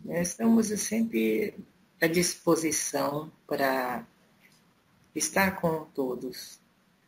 Nós estamos sempre à disposição para estar com todos.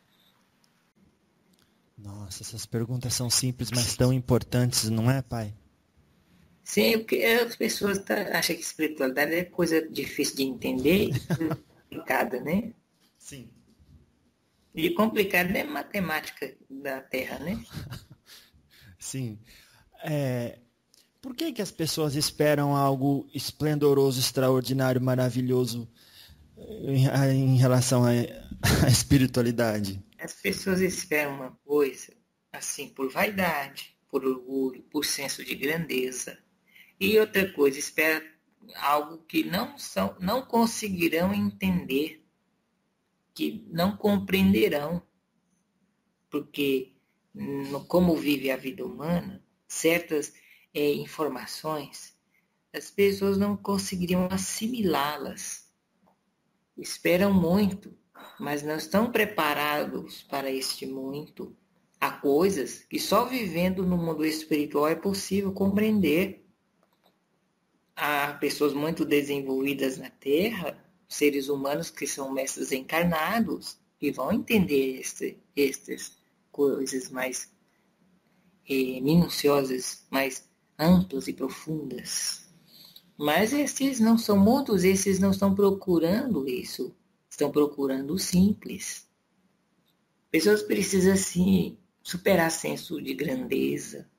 Nossa, essas perguntas são simples, mas tão importantes, não é, pai? Sim, porque as pessoas acham que espiritualidade é coisa difícil de entender e complicada, né? Sim. E complicada é matemática da Terra, né? Sim. Por que as pessoas esperam algo esplendoroso, extraordinário, maravilhoso em relação à espiritualidade? As pessoas esperam uma coisa, assim, por vaidade, por orgulho, por senso de grandeza. E outra coisa, espera algo que não conseguirão entender, que não compreenderão, porque como vive a vida humana, certas informações, as pessoas não conseguiriam assimilá-las. Esperam muito, mas não estão preparados para este muito. Há coisas que só vivendo no mundo espiritual é possível compreender. Há pessoas muito desenvolvidas na Terra, seres humanos que são mestres encarnados, que vão entender estas coisas mais minuciosas, mais amplas e profundas. Mas esses não são muitos, esses não estão procurando isso, estão procurando o simples. Pessoas precisam, sim, superar senso de grandeza,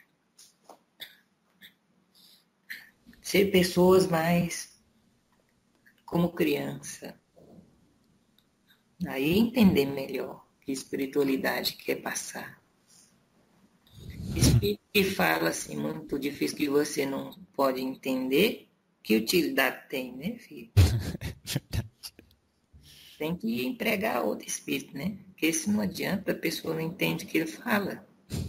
ser pessoas mais como criança. Aí entender melhor que espiritualidade quer passar. Espírito que fala assim, muito difícil que você não pode entender, que utilidade tem, né, filho? Tem que empregar outro espírito, né? Porque se não adianta, a pessoa não entende o que ele fala.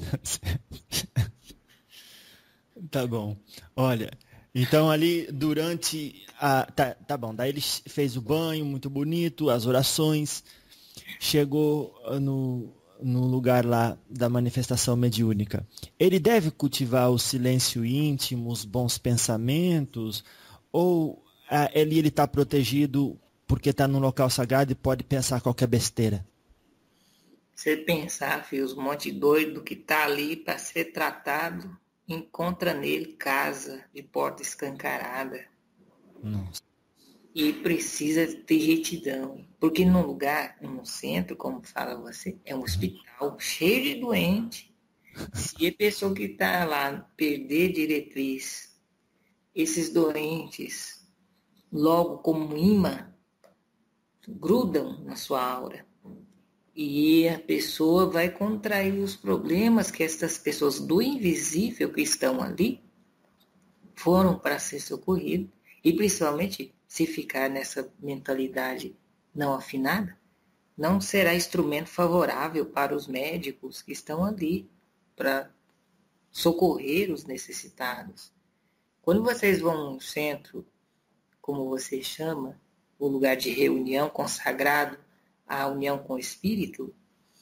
Tá bom. Olha, então ali durante a. Tá bom, daí ele fez o banho, muito bonito, as orações, chegou no lugar lá da manifestação mediúnica. Ele deve cultivar o silêncio íntimo, os bons pensamentos, ou ele está protegido porque está num local sagrado e pode pensar qualquer besteira? Você pensar, filho, os monte doido que tá ali para ser tratado, encontra nele casa de porta escancarada. Nossa. E precisa ter retidão. Porque num lugar, num centro, como fala você, é um hospital cheio de doente. Se a pessoa que está lá perder diretriz, esses doentes, logo como imã, grudam na sua aura. E a pessoa vai contrair os problemas que essas pessoas do invisível que estão ali foram para ser socorridos. E principalmente se ficar nessa mentalidade não afinada, não será instrumento favorável para os médicos que estão ali para socorrer os necessitados. Quando vocês vão num centro, como você chama, o lugar de reunião consagrado à união com o Espírito,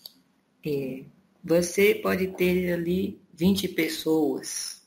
você pode ter ali 20 pessoas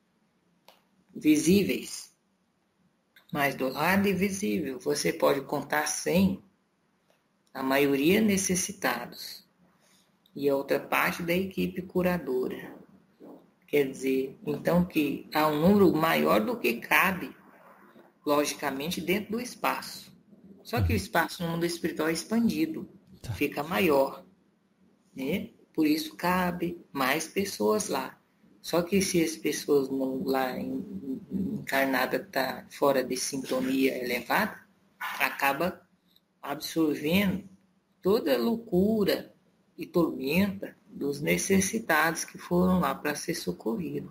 visíveis, mas do lado invisível você pode contar 100, a maioria necessitados, e a outra parte da equipe curadora. Quer dizer, então que há um número maior do que cabe, logicamente, dentro do espaço. Só que o espaço no mundo espiritual é expandido, fica maior, né? Por isso cabe mais pessoas lá. Só que se as pessoas não, lá encarnada está fora de sintonia elevada, acaba absorvendo toda a loucura e tormenta dos necessitados que foram lá para ser socorridos.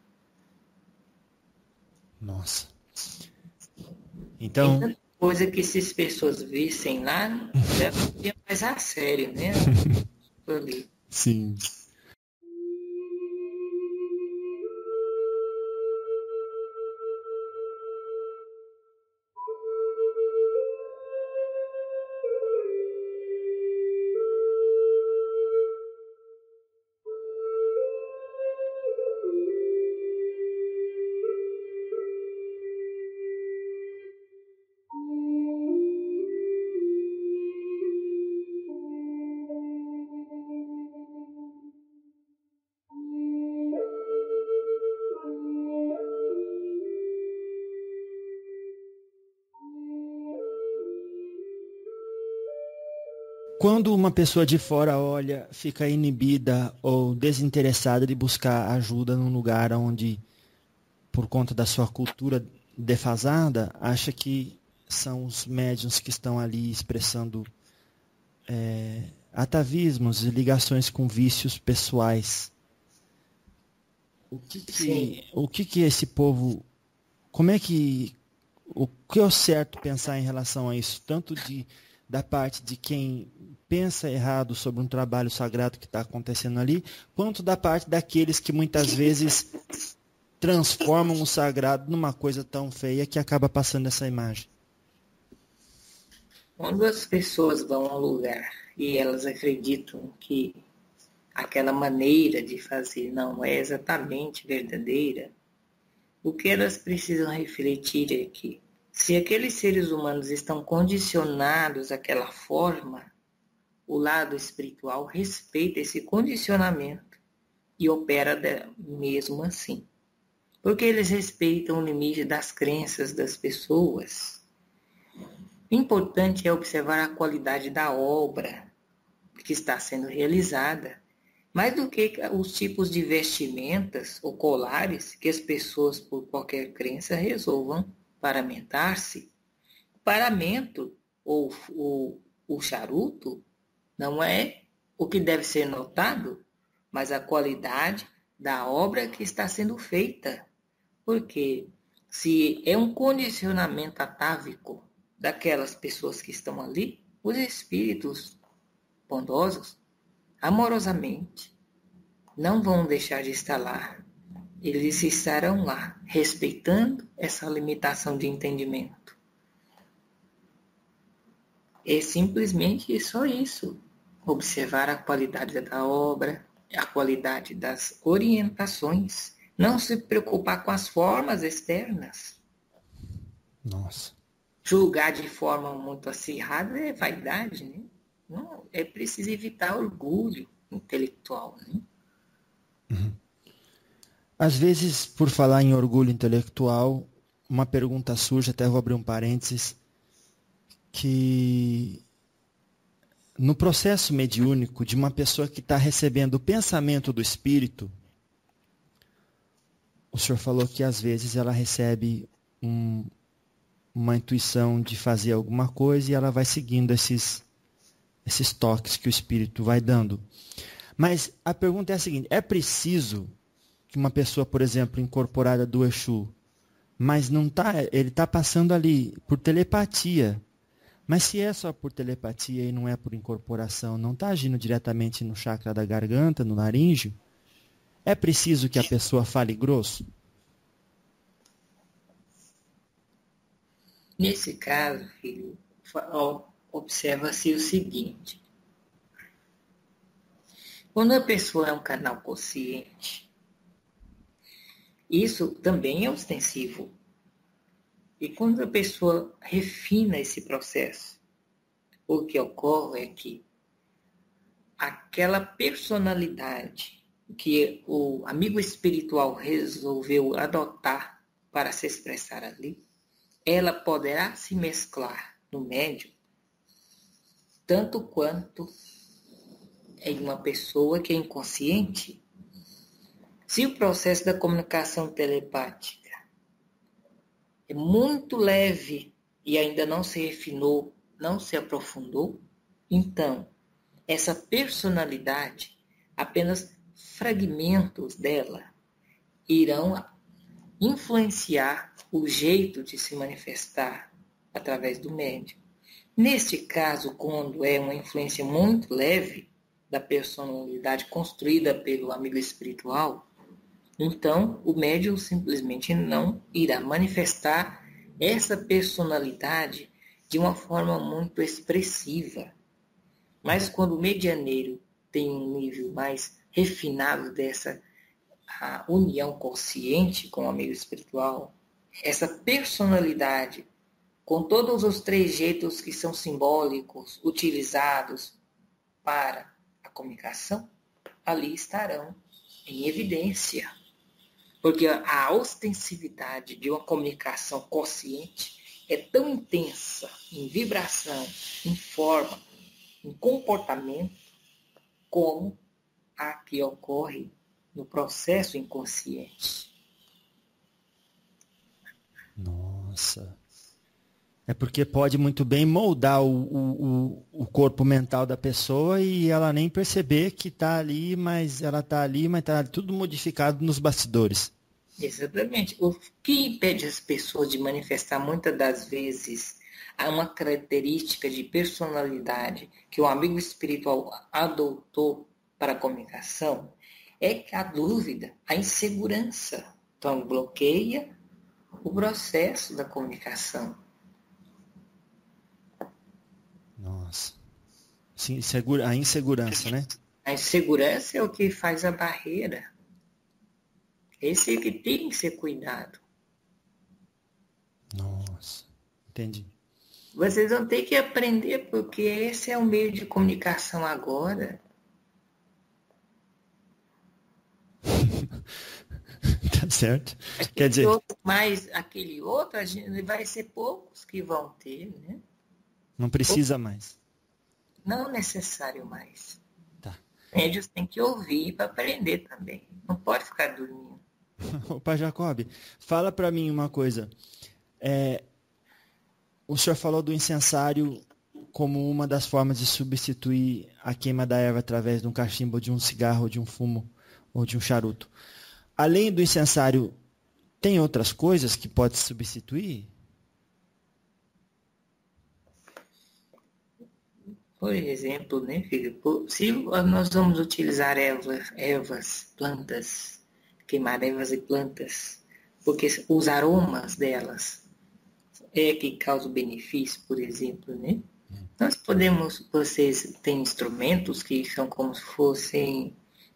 Nossa. Tem Então, tanta coisa que se as pessoas vissem lá, levaria mais a sério, né? Ali. sim. Quando uma pessoa de fora olha, fica inibida ou desinteressada de buscar ajuda num lugar onde, por conta da sua cultura defasada, acha que são os médiuns que estão ali expressando atavismos e ligações com vícios pessoais. O que esse povo... Como é que... O que é o certo pensar em relação a isso? Tanto da parte de quem pensa errado sobre um trabalho sagrado que está acontecendo ali, quanto da parte daqueles que muitas vezes transformam o sagrado numa coisa tão feia que acaba passando essa imagem. Quando as pessoas vão a um lugar e elas acreditam que aquela maneira de fazer não é exatamente verdadeira, o que elas precisam refletir é que, se aqueles seres humanos estão condicionados àquela forma, o lado espiritual respeita esse condicionamento e opera mesmo assim. Porque eles respeitam o limite das crenças das pessoas. O importante é observar a qualidade da obra que está sendo realizada, mais do que os tipos de vestimentas ou colares que as pessoas, por qualquer crença, resolvam paramentar-se. O paramento ou o charuto não é o que deve ser notado, mas a qualidade da obra que está sendo feita. Porque se é um condicionamento atávico daquelas pessoas que estão ali, os espíritos bondosos, amorosamente, não vão deixar de estar lá. Eles estarão lá, respeitando essa limitação de entendimento. É simplesmente só isso. Observar a qualidade da obra, a qualidade das orientações. Não se preocupar com as formas externas. Nossa. Julgar de forma muito acirrada é vaidade, né? Não, é preciso evitar orgulho intelectual, né? Uhum. Às vezes, por falar em orgulho intelectual, uma pergunta surge, até vou abrir um parênteses, que no processo mediúnico de uma pessoa que está recebendo o pensamento do espírito, o senhor falou que às vezes ela recebe uma intuição de fazer alguma coisa e ela vai seguindo esses toques que o espírito vai dando. Mas a pergunta é a seguinte: é preciso que uma pessoa, por exemplo, incorporada do Exu, mas não tá, ele está passando ali por telepatia, mas se é só por telepatia e não é por incorporação, não está agindo diretamente no chakra da garganta, no laríngeo, é preciso que a pessoa fale grosso? Nesse caso, filho, observa-se o seguinte: quando a pessoa é um canal consciente, isso também é ostensivo. E quando a pessoa refina esse processo, o que ocorre é que aquela personalidade que o amigo espiritual resolveu adotar para se expressar ali, ela poderá se mesclar no médium tanto quanto em uma pessoa que é inconsciente. Se o processo da comunicação telepática é muito leve e ainda não se refinou, não se aprofundou, então essa personalidade, apenas fragmentos dela, irão influenciar o jeito de se manifestar através do médium. Neste caso, quando é uma influência muito leve da personalidade construída pelo amigo espiritual, então o médium simplesmente não irá manifestar essa personalidade de uma forma muito expressiva. Mas quando o medianeiro tem um nível mais refinado dessa união consciente com o amigo espiritual, essa personalidade, com todos os trejeitos que são simbólicos utilizados para a comunicação, ali estarão em evidência. Porque a ostensividade de uma comunicação consciente é tão intensa em vibração, em forma, um comportamento como a que ocorre no processo inconsciente. Nossa. É porque pode muito bem moldar o corpo mental da pessoa e ela nem perceber que está ali, mas ela está ali, mas está tudo modificado nos bastidores. Exatamente. O que impede as pessoas de manifestar muitas das vezes uma característica de personalidade que o amigo espiritual adotou para a comunicação é que a dúvida, a insegurança, então bloqueia o processo da comunicação. Nossa. Sim, a insegurança, né? A insegurança é o que faz a barreira. Esse é que tem que ser cuidado. Nossa, entendi. Vocês vão ter que aprender, porque esse é o meio de comunicação agora. Tá certo. Quer dizer... Mas aquele outro, vai ser poucos que vão ter, né? Não precisa mais. Não necessário mais. Tá. Eles têm que ouvir para aprender também. Não pode ficar dormindo. Opa, Jacob, fala para mim uma coisa. O senhor falou do incensário como uma das formas de substituir a queima da erva através de um cachimbo, de um cigarro, de um fumo ou de um charuto. Além do incensário, tem outras coisas que pode substituir? Por exemplo, né, filho? Se nós vamos utilizar ervas, plantas, queimar ervas e plantas, porque os aromas delas é que causam benefício, por exemplo, né? Vocês têm instrumentos que são como se fossem,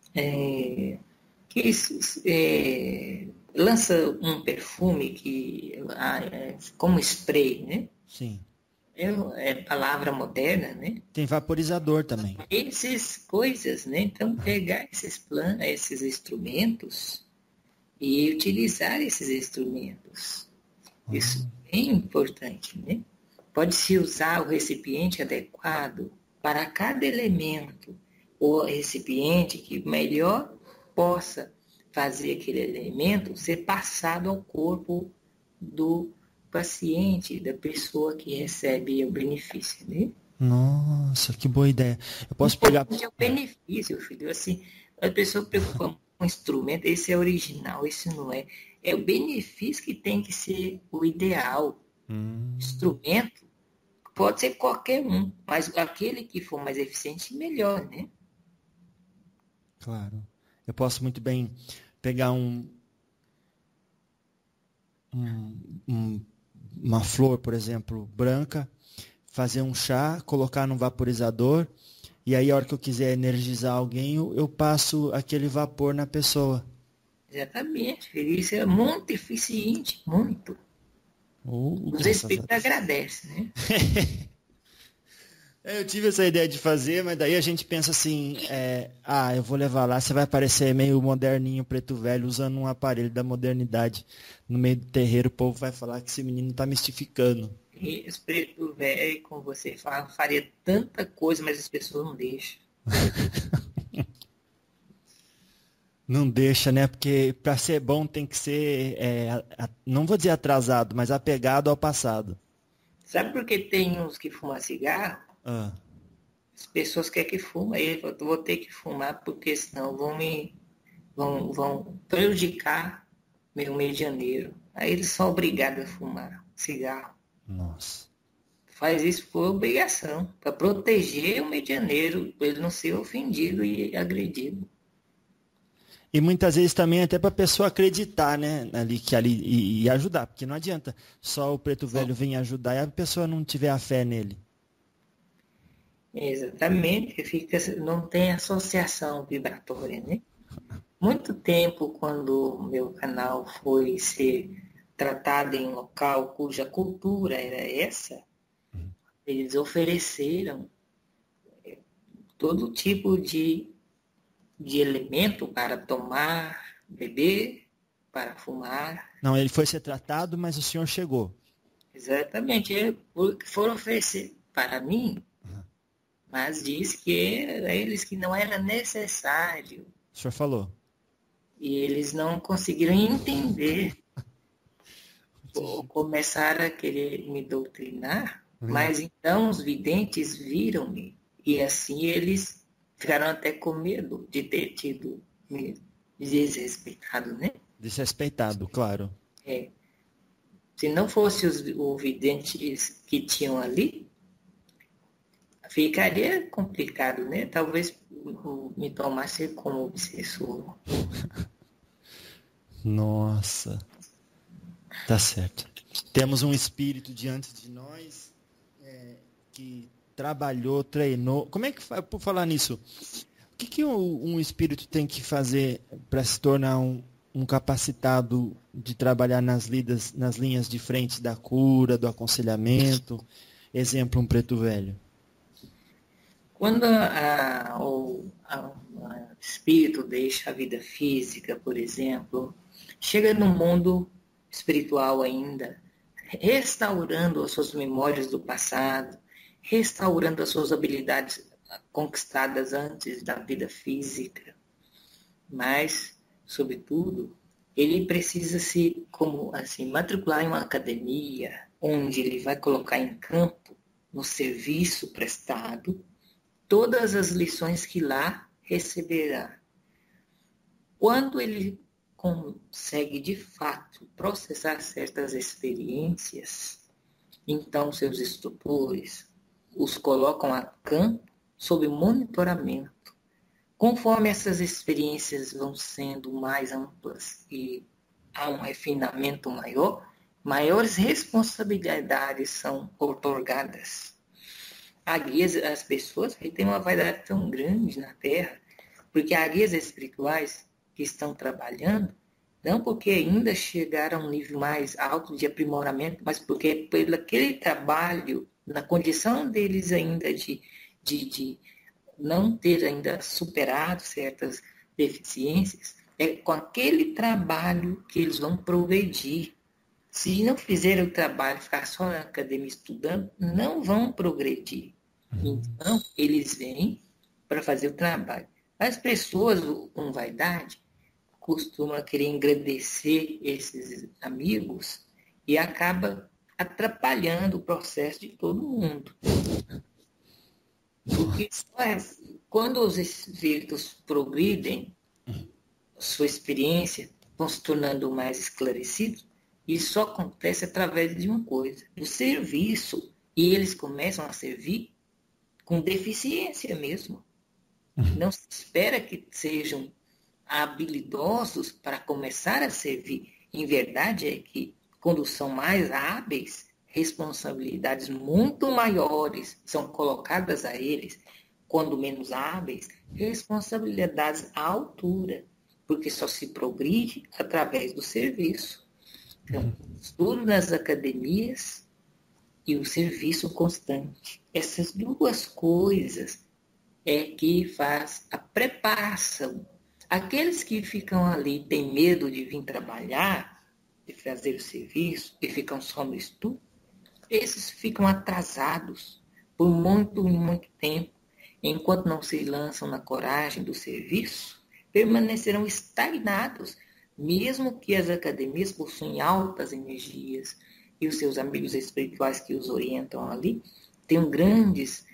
lança um perfume como spray, né? Sim. É palavra moderna, né? Tem vaporizador também. Essas coisas, né? Então, pegar esses instrumentos e utilizar esses instrumentos. Isso é importante, né? Pode-se usar o recipiente adequado para cada elemento, o recipiente que melhor possa fazer aquele elemento ser passado ao corpo do paciente, da pessoa que recebe o benefício, né? Nossa, que boa ideia. Eu posso pegar... É o benefício, filho. Assim, a pessoa preocupa com o instrumento, esse é original, esse não é. É o benefício que tem que ser o ideal. Instrumento pode ser qualquer um, mas aquele que for mais eficiente, melhor, né? Claro. Eu posso muito bem pegar uma flor, por exemplo, branca, fazer um chá, colocar num vaporizador, e aí a hora que eu quiser energizar alguém, eu passo aquele vapor na pessoa. Exatamente, filho. Isso é muito eficiente, muito. Os espíritos agradecem, né? Eu tive essa ideia de fazer, mas daí a gente pensa assim, eu vou levar lá, você vai parecer meio moderninho, preto velho, usando um aparelho da modernidade no meio do terreiro, o povo vai falar que esse menino está mistificando. Esse preto velho, como você fala, faria tanta coisa, mas as pessoas não deixam. Não deixa, né? Porque para ser bom tem que ser, não vou dizer atrasado, mas apegado ao passado. Sabe por que tem uns que fumam cigarro? As pessoas querem que fuma, eu vou ter que fumar porque senão vão prejudicar meu medianeiro. Aí eles são obrigados a fumar cigarro. Nossa. Faz isso por obrigação, para proteger o medianeiro, para ele não ser ofendido e agredido. E muitas vezes também até para a pessoa acreditar, né, e ajudar, porque não adianta só o preto velho vir ajudar e a pessoa não tiver a fé nele. Exatamente, não tem associação vibratória, né? Muito tempo, quando o meu canal foi ser tratado em um local cuja cultura era essa, eles ofereceram todo tipo de elemento para tomar, beber, para fumar. Não, ele foi ser tratado, mas o senhor chegou. Exatamente. Foram oferecer para mim mas diz que a eles que não era necessário. O senhor falou. E eles não conseguiram entender. Começaram a querer me doutrinar, mas então os videntes viram-me. E assim eles ficaram até com medo de ter tido me desrespeitado, né? Desrespeitado, claro. É. Se não fosse os videntes que tinham ali, ficaria complicado, né? Talvez me tomasse como obsessor. Nossa. Tá certo. Temos um espírito diante de nós que trabalhou, treinou. Como é que faz, por falar nisso, o que um espírito tem que fazer para se tornar um capacitado de trabalhar nas linhas de frente da cura, do aconselhamento? Exemplo, um preto velho. Quando o espírito deixa a vida física, por exemplo, chega no mundo espiritual ainda, restaurando as suas memórias do passado, restaurando as suas habilidades conquistadas antes da vida física. Mas, sobretudo, ele precisa se, como assim, matricular em uma academia, onde ele vai colocar em campo, no serviço prestado, todas as lições que lá receberá. Quando ele consegue, de fato, processar certas experiências, então seus instrutores os colocam a campo sob monitoramento. Conforme essas experiências vão sendo mais amplas e há um refinamento maior, maiores responsabilidades são otorgadas. As pessoas têm uma vaidade tão grande na Terra, porque há guias espirituais que estão trabalhando, não porque ainda chegaram a um nível mais alto de aprimoramento, mas porque pelo aquele trabalho, na condição deles ainda de não ter ainda superado certas deficiências, é com aquele trabalho que eles vão progredir. Se não fizerem o trabalho, ficar só na academia estudando, não vão progredir. Então, eles vêm para fazer o trabalho. As pessoas com vaidade costumam querer engrandecer esses amigos e acaba atrapalhando o processo de todo mundo. Porque quando os espíritos progridem, sua experiência vão se tornando mais esclarecidos, isso só acontece através de uma coisa, do serviço. E eles começam a servir com deficiência mesmo. Não se espera que sejam habilidosos para começar a servir. Em verdade é que, quando são mais hábeis, responsabilidades muito maiores são colocadas a eles. Quando menos hábeis, responsabilidades à altura, porque só se progride através do serviço. Então, estudo nas academias e o serviço constante. Essas duas coisas é que faz a preparação. Aqueles que ficam ali, têm medo de vir trabalhar, de fazer o serviço, e ficam só no estudo, esses ficam atrasados por muito tempo. Enquanto não se lançam na coragem do serviço, permanecerão estagnados, mesmo que as academias possuem altas energias e os seus amigos espirituais que os orientam ali tenham grandes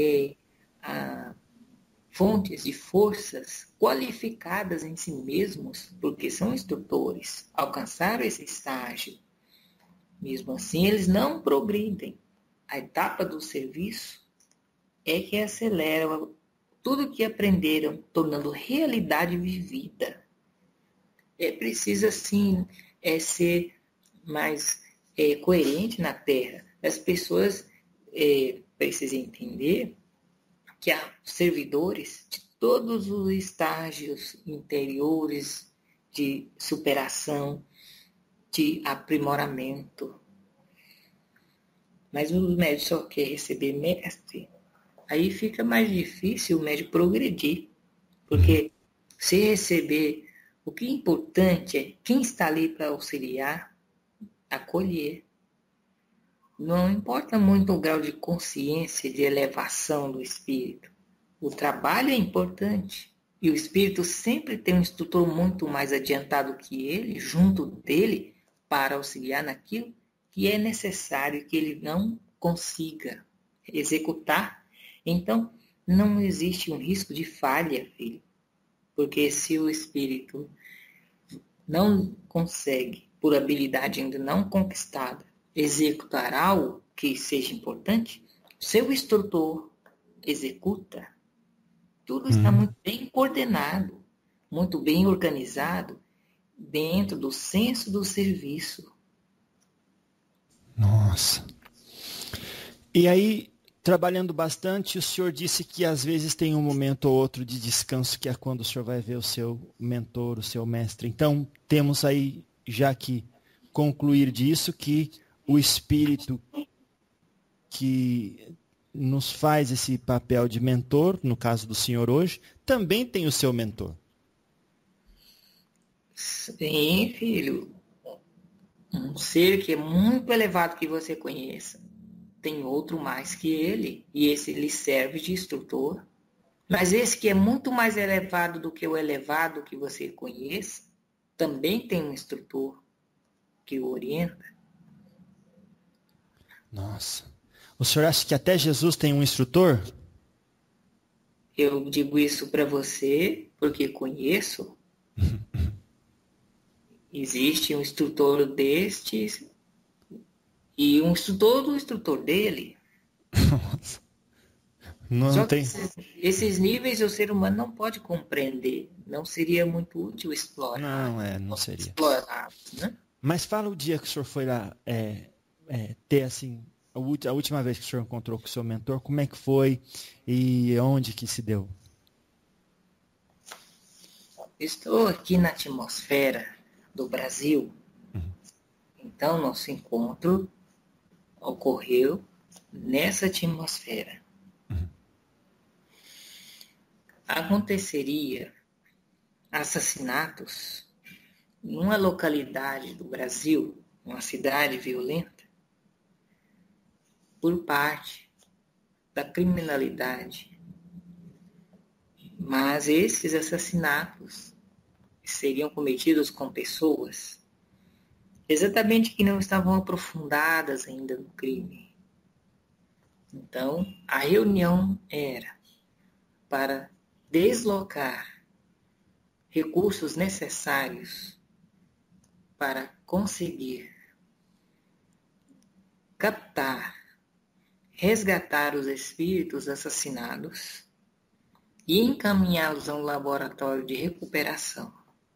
fontes de forças qualificadas em si mesmos, porque são instrutores, alcançaram esse estágio. Mesmo assim, eles não progridem. A etapa do serviço é que acelera tudo que aprenderam, tornando realidade vivida. É preciso, assim, ser mais coerente na Terra. As pessoas precisam entender que há servidores de todos os estágios interiores de superação, de aprimoramento. Mas o médico só quer receber mestre. Aí fica mais difícil o médico progredir. Porque se receber, o que é importante é quem está ali para auxiliar, acolher. Não importa muito o grau de consciência, de elevação do espírito. O trabalho é importante. E o espírito sempre tem um instrutor muito mais adiantado que ele, junto dele, para auxiliar naquilo que é necessário que ele não consiga executar. Então, não existe um risco de falha, filho. Porque se o espírito não consegue, por habilidade ainda não conquistada, executar algo que seja importante, seu instrutor executa. Tudo está muito bem coordenado, muito bem organizado, dentro do senso do serviço. Nossa. E aí, trabalhando bastante, o senhor disse que às vezes tem um momento ou outro de descanso, que é quando o senhor vai ver o seu mentor, o seu mestre. Então, temos aí, já que concluir disso, que o espírito que nos faz esse papel de mentor, no caso do senhor hoje, também tem o seu mentor. Sim, filho. Um ser que é muito elevado que você conheça. Tem outro mais que ele, e esse lhe serve de instrutor. Mas esse que é muito mais elevado do que o elevado que você conheça, também tem um instrutor que o orienta. Nossa. O senhor acha que até Jesus tem um instrutor? Eu digo isso para você porque conheço. Existe um instrutor destes e um instrutor do instrutor dele. Nossa. Não tem. Esses níveis o ser humano não pode compreender. Não seria muito útil explorar. Não seria. Explorá-los, né? Mas fala o dia que o senhor foi lá ter assim, a última vez que o senhor encontrou com o seu mentor, como é que foi e onde que se deu? Estou aqui na atmosfera do Brasil. Então, nosso encontro ocorreu nessa atmosfera. Aconteceria assassinatos numa localidade do Brasil, uma cidade violenta, por parte da criminalidade. Mas esses assassinatos seriam cometidos com pessoas exatamente que não estavam aprofundadas ainda no crime. Então, a reunião era para deslocar recursos necessários para conseguir captar, resgatar os espíritos assassinados e encaminhá-los a um laboratório de recuperação.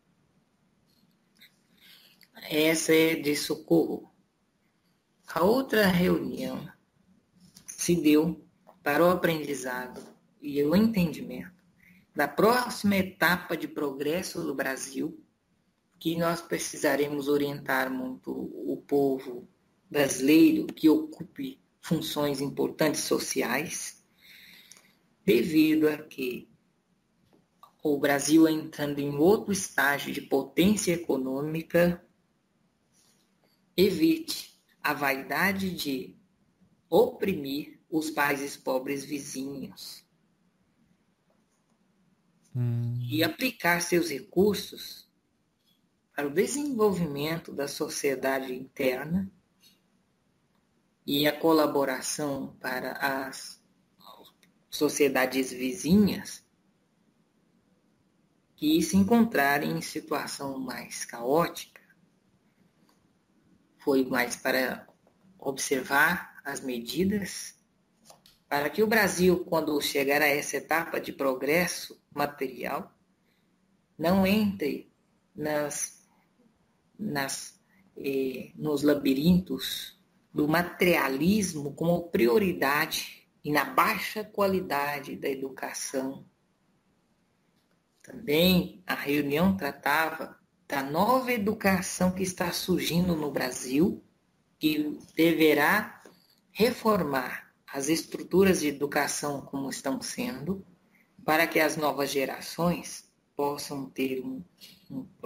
Essa é de socorro. A outra reunião se deu para o aprendizado e o entendimento da próxima etapa de progresso do Brasil, que nós precisaremos orientar muito o povo brasileiro que ocupe funções importantes sociais, devido a que o Brasil entrando em outro estágio de potência econômica, evite a vaidade de oprimir os países pobres vizinhos e aplicar seus recursos para o desenvolvimento da sociedade interna e a colaboração para as sociedades vizinhas que se encontrarem em situação mais caótica. Foi mais para observar as medidas para que o Brasil, quando chegar a essa etapa de progresso material, não entre nos labirintos do materialismo como prioridade e na baixa qualidade da educação. Também a reunião tratava da nova educação que está surgindo no Brasil, que deverá reformar as estruturas de educação como estão sendo, para que as novas gerações possam ter um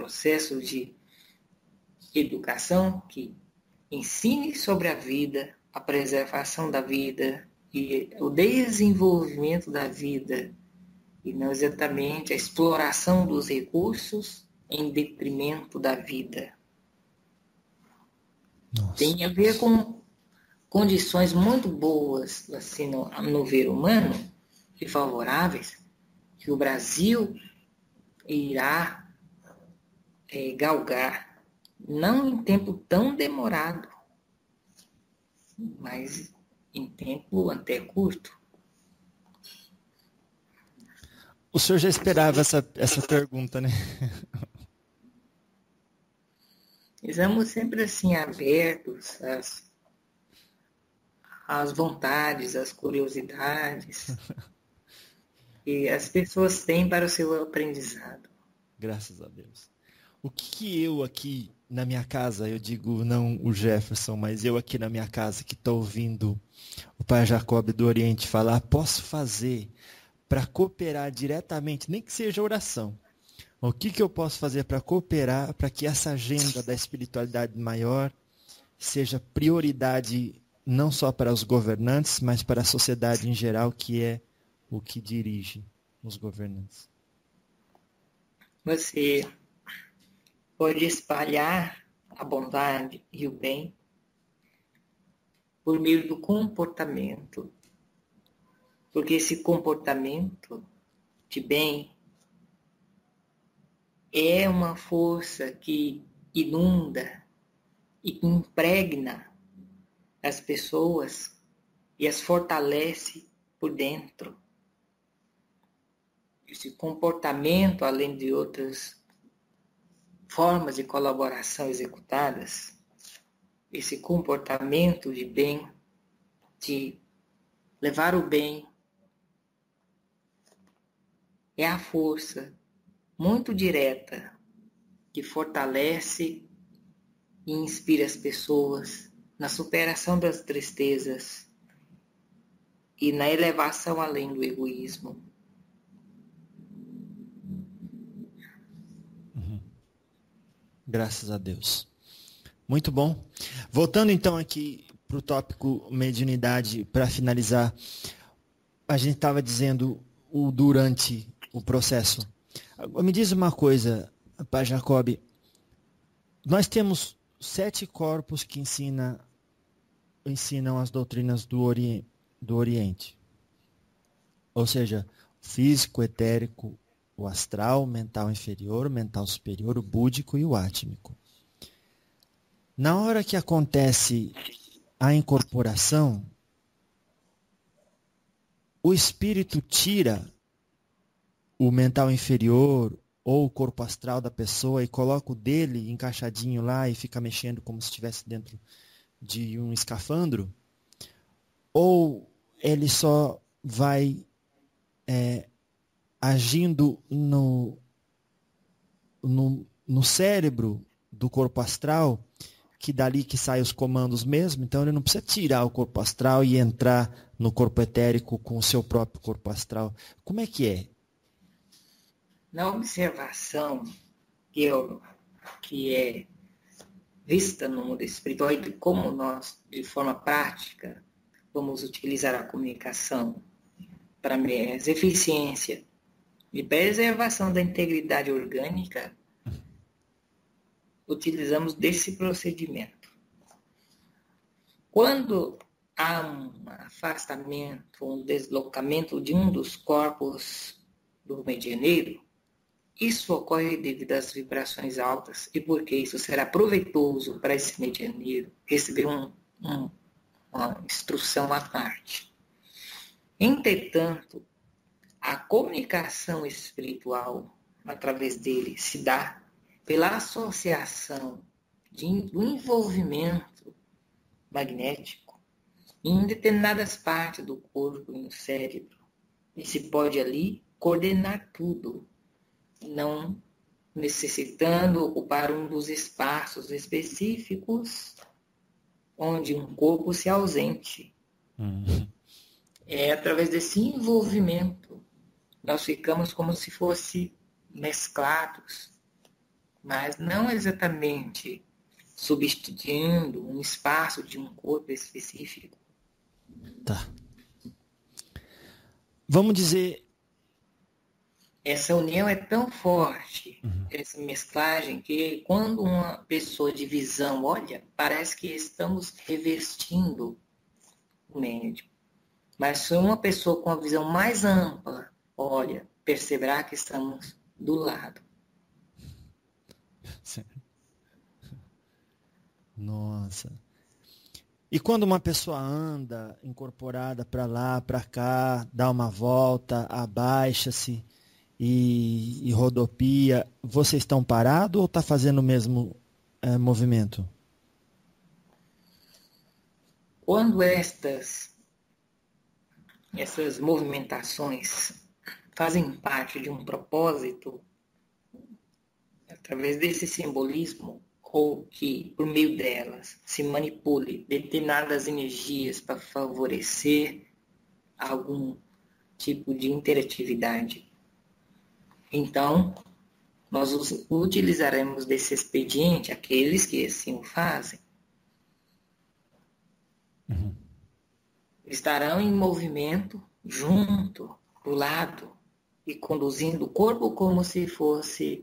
processo de educação que ensine sobre a vida a preservação da vida e o desenvolvimento da vida, e não exatamente a exploração dos recursos em detrimento da vida. Nossa. Tem a ver com condições muito boas assim, no ver humano e favoráveis que o Brasil irá galgar, não em tempo tão demorado, mas em tempo até curto. O senhor já esperava essa pergunta, né? Estamos sempre assim abertos às vontades, às curiosidades que as pessoas têm para o seu aprendizado. Graças a Deus. O que eu aqui na minha casa, eu digo não o Jefferson, mas eu aqui na minha casa que estou ouvindo o Pai Jacob do Oriente falar, posso fazer para cooperar diretamente, nem que seja oração. O que eu posso fazer para cooperar para que essa agenda da espiritualidade maior seja prioridade não só para os governantes, mas para a sociedade em geral, que é o que dirige os governantes? Você pode espalhar a bondade e o bem por meio do comportamento, porque esse comportamento de bem é uma força que inunda e que impregna as pessoas e as fortalece por dentro. Esse comportamento, além de outras formas de colaboração executadas, esse comportamento de bem, de levar o bem, é a força muito direta que fortalece e inspira as pessoas na superação das tristezas e na elevação além do egoísmo. Graças a Deus. Muito bom. Voltando então aqui para o tópico mediunidade, para finalizar, a gente estava dizendo o durante o processo. Me diz uma coisa, Pai Jacob, nós temos 7 corpos que ensinam as doutrinas do Oriente. Ou seja, físico, etérico, o astral, o mental inferior, o mental superior, o búdico e o átmico. Na hora que acontece a incorporação, o espírito tira o mental inferior ou o corpo astral da pessoa e coloca o dele encaixadinho lá e fica mexendo como se estivesse dentro de um escafandro? Ou ele só vai agindo no cérebro do corpo astral, que dali que saem os comandos mesmo, então ele não precisa tirar o corpo astral e entrar no corpo etérico com o seu próprio corpo astral. Como é que é? Na observação que é vista no mundo espiritual e de como nós, de forma prática, vamos utilizar a comunicação para mais eficiência e preservação da integridade orgânica, utilizamos desse procedimento. Quando há um afastamento, um deslocamento de um dos corpos do medianeiro, isso ocorre devido às vibrações altas e porque isso será proveitoso para esse medianeiro receber uma instrução à parte. Entretanto, a comunicação espiritual através dele se dá pela associação do envolvimento magnético em determinadas partes do corpo e no cérebro. E se pode ali coordenar tudo, não necessitando ocupar um dos espaços específicos onde um corpo se ausente. É através desse envolvimento nós ficamos como se fosse mesclados, mas não exatamente substituindo um espaço de um corpo específico. Tá. Vamos dizer... Essa união é tão forte, essa mesclagem, que quando uma pessoa de visão olha, parece que estamos revestindo o médium. Mas se uma pessoa com a visão mais ampla olha, perceberá que estamos do lado. Nossa. E quando uma pessoa anda incorporada para lá, para cá, dá uma volta, abaixa-se e rodopia, vocês estão parados ou está fazendo o mesmo movimento? Quando essas movimentações fazem parte de um propósito, através desse simbolismo, ou que, por meio delas, se manipule determinadas energias para favorecer algum tipo de interatividade, então, nós utilizaremos desse expediente aqueles que assim o fazem. Estarão em movimento, junto, do lado, e conduzindo o corpo como se fosse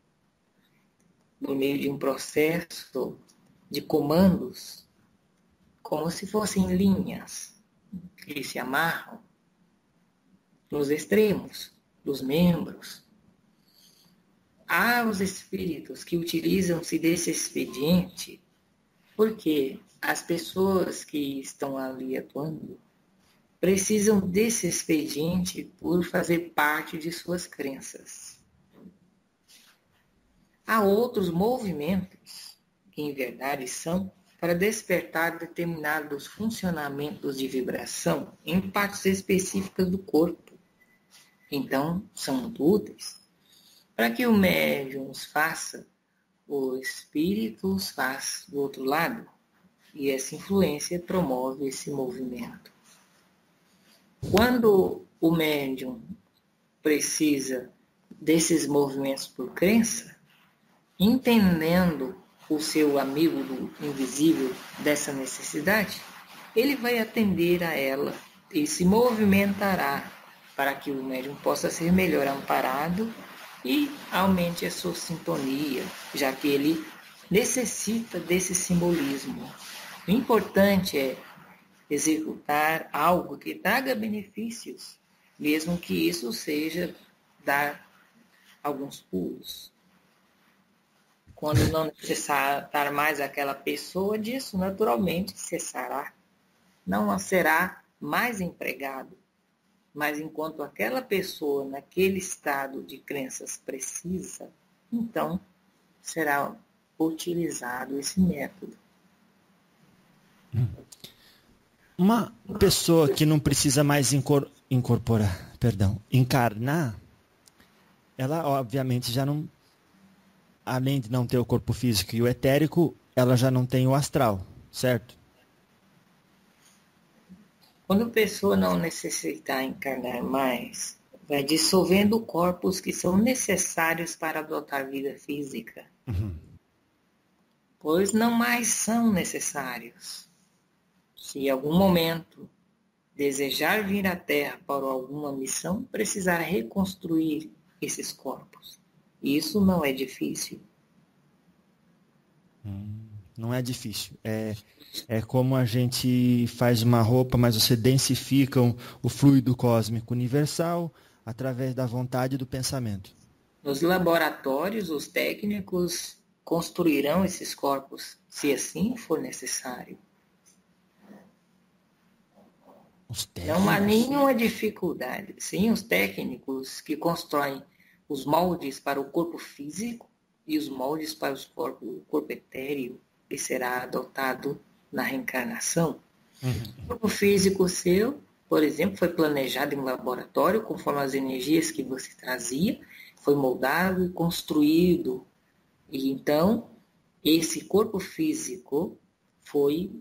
no meio de um processo de comandos, como se fossem linhas que se amarram nos extremos dos membros. Há os espíritos que utilizam-se desse expediente porque as pessoas que estão ali atuando precisam desse expediente por fazer parte de suas crenças. Há outros movimentos que, em verdade, são para despertar determinados funcionamentos de vibração em partes específicas do corpo. Então, são úteis para que o médium os faça, o espírito os faz do outro lado, e essa influência promove esse movimento. Quando o médium precisa desses movimentos por crença, entendendo o seu amigo do invisível dessa necessidade, ele vai atender a ela e se movimentará para que o médium possa ser melhor amparado e aumente a sua sintonia, já que ele necessita desse simbolismo. O importante é executar algo que traga benefícios, mesmo que isso seja dar alguns pulos. Quando não necessitar mais aquela pessoa, disso naturalmente cessará. Não será mais empregado. Mas enquanto aquela pessoa naquele estado de crenças precisa, então será utilizado esse método. Uma pessoa que não precisa mais encarnar, ela obviamente já não, além de não ter o corpo físico e o etérico, ela já não tem o astral, certo? Quando a pessoa não necessitar encarnar mais, vai dissolvendo corpos que são necessários para adotar a vida física, pois não mais são necessários. Se em algum momento desejar vir à Terra para alguma missão, precisará reconstruir esses corpos. Isso não é difícil. Não é difícil. É como a gente faz uma roupa, mas você densifica o fluido cósmico universal através da vontade e do pensamento. Nos laboratórios, os técnicos construirão esses corpos, se assim for necessário. Não há nenhuma dificuldade. Sim, os técnicos que constroem os moldes para o corpo físico e os moldes para o corpo etéreo, que será adotado na reencarnação. O corpo físico seu, por exemplo, foi planejado em um laboratório, conforme as energias que você trazia, foi moldado e construído. E então, esse corpo físico foi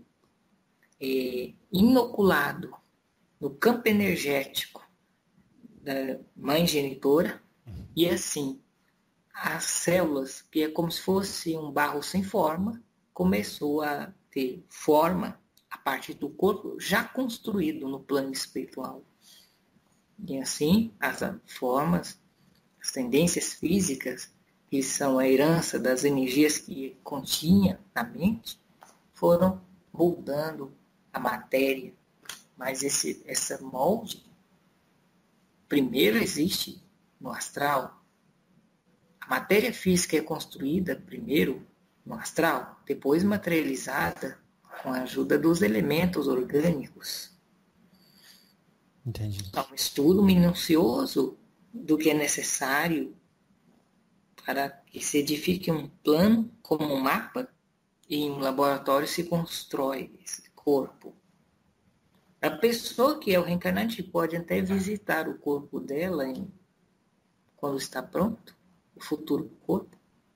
inoculado no campo energético da mãe genitora, e assim, as células, que é como se fosse um barro sem forma, começou a ter forma a partir do corpo já construído no plano espiritual. E assim, as formas, as tendências físicas, que são a herança das energias que continha na mente, foram moldando a matéria. Mas essa molde, primeiro existe no astral. A matéria física é construída primeiro no astral, depois materializada com a ajuda dos elementos orgânicos. Entendi. Há um estudo minucioso do que é necessário para que se edifique um plano como um mapa e em um laboratório se constrói esse corpo. A pessoa que é o reencarnante pode até visitar o corpo dela quando está pronto, o futuro corpo.